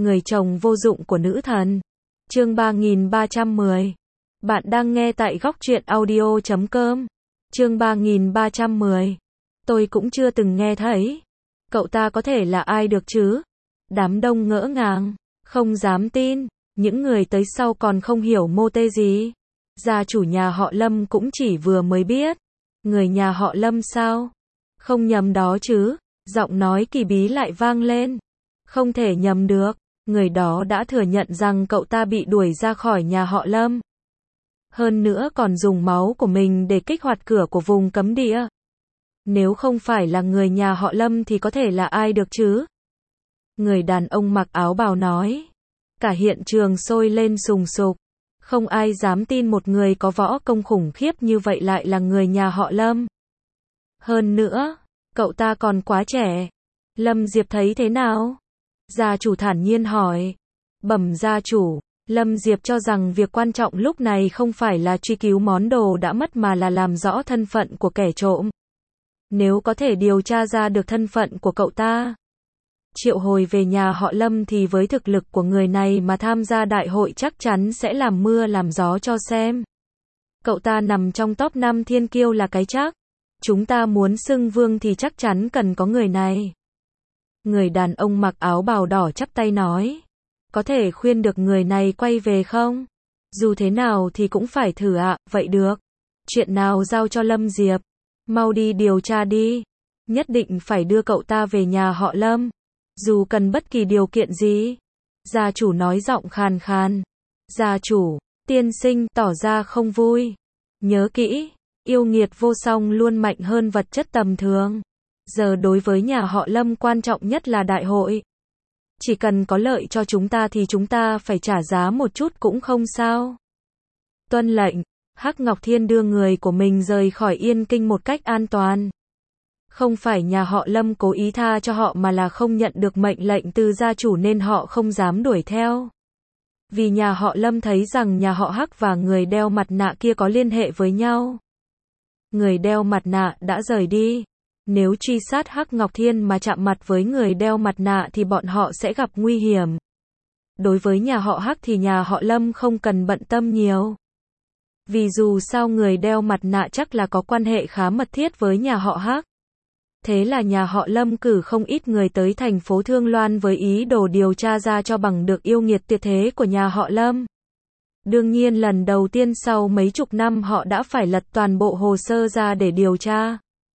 Người chồng vô dụng của nữ thần. Chương 3310. Bạn đang nghe tại góc truyện audio.com. Chương 3310. Tôi cũng chưa từng nghe thấy. Cậu ta có thể là ai được chứ? Đám đông ngỡ ngàng, không dám tin. Những người tới sau còn không hiểu mô tê gì. Gia chủ nhà họ Lâm cũng chỉ vừa mới biết. Người nhà họ Lâm sao? Không nhầm đó chứ? Giọng nói kỳ bí lại vang lên. Không thể nhầm được. Người đó đã thừa nhận rằng cậu ta bị đuổi ra khỏi nhà họ Lâm. Hơn nữa còn dùng máu của mình để kích hoạt cửa của vùng cấm địa. Nếu không phải là người nhà họ Lâm thì có thể là ai được chứ? Người đàn ông mặc áo bào nói. Cả hiện trường sôi lên sùng sục. Không ai dám tin một người có võ công khủng khiếp như vậy lại là người nhà họ Lâm. Hơn nữa, cậu ta còn quá trẻ. Lâm Diệp thấy thế nào? Gia chủ thản nhiên hỏi. Bẩm gia chủ, Lâm Diệp cho rằng việc quan trọng lúc này không phải là truy cứu món đồ đã mất mà là làm rõ thân phận của kẻ trộm. Nếu có thể điều tra ra được thân phận của cậu ta, triệu hồi về nhà họ Lâm thì với thực lực của người này mà tham gia đại hội chắc chắn sẽ làm mưa làm gió cho xem. Cậu ta nằm trong top 5 thiên kiêu là cái chắc. Chúng ta muốn xưng vương thì chắc chắn cần có người này. Người đàn ông mặc áo bào đỏ chắp tay nói. Có thể khuyên được người này quay về không? Dù thế nào thì cũng phải thử ạ, vậy được. Chuyện nào giao cho Lâm Diệp. Mau đi điều tra đi. Nhất định phải đưa cậu ta về nhà họ Lâm. Dù cần bất kỳ điều kiện gì. Gia chủ nói giọng khàn khàn. Gia chủ, tiên sinh tỏ ra không vui. Nhớ kỹ, yêu nghiệt vô song luôn mạnh hơn vật chất tầm thường. Giờ đối với nhà họ Lâm quan trọng nhất là đại hội. Chỉ cần có lợi cho chúng ta thì chúng ta phải trả giá một chút cũng không sao. Tuân lệnh, Hắc Ngọc Thiên đưa người của mình rời khỏi Yên Kinh một cách an toàn. Không phải nhà họ Lâm cố ý tha cho họ mà là không nhận được mệnh lệnh từ gia chủ nên họ không dám đuổi theo. Vì nhà họ Lâm thấy rằng nhà họ Hắc và người đeo mặt nạ kia có liên hệ với nhau. Người đeo mặt nạ đã rời đi. Nếu truy sát Hắc Ngọc Thiên mà chạm mặt với người đeo mặt nạ thì bọn họ sẽ gặp nguy hiểm. Đối với nhà họ Hắc thì nhà họ Lâm không cần bận tâm nhiều. Vì dù sao người đeo mặt nạ chắc là có quan hệ khá mật thiết với nhà họ Hắc. Thế là nhà họ Lâm cử không ít người tới thành phố Thương Loan với ý đồ điều tra ra cho bằng được yêu nghiệt tuyệt thế của nhà họ Lâm. Đương nhiên lần đầu tiên sau mấy chục năm họ đã phải lật toàn bộ hồ sơ ra để điều tra.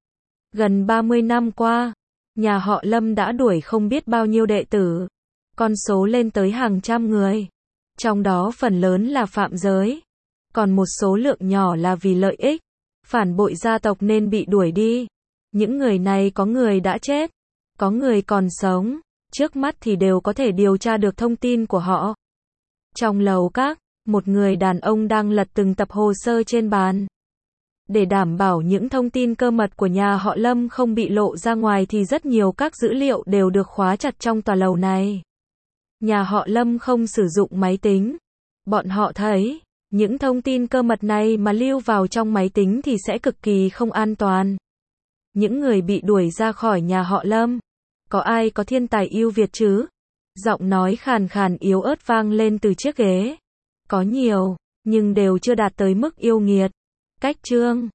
Gần 30 năm qua, nhà họ Lâm đã đuổi không biết bao nhiêu đệ tử. Con số lên tới hàng trăm người. Trong đó phần lớn là phạm giới. Còn một số lượng nhỏ là vì lợi ích, phản bội gia tộc nên bị đuổi đi. Những người này có người đã chết, có người còn sống. Trước mắt thì đều có thể điều tra được thông tin của họ. Trong lầu các, một người đàn ông đang lật từng tập hồ sơ trên bàn. Để đảm bảo những thông tin cơ mật của nhà họ Lâm không bị lộ ra ngoài thì rất nhiều các dữ liệu đều được khóa chặt trong tòa lầu này. Nhà họ Lâm không sử dụng máy tính. Bọn họ thấy, những thông tin cơ mật này mà lưu vào trong máy tính thì sẽ cực kỳ không an toàn. Những người bị đuổi ra khỏi nhà họ Lâm. Có ai có thiên tài ưu việt chứ? Giọng nói khàn khàn yếu ớt vang lên từ chiếc ghế. Có nhiều, nhưng đều chưa đạt tới mức yêu nghiệt. Cách chương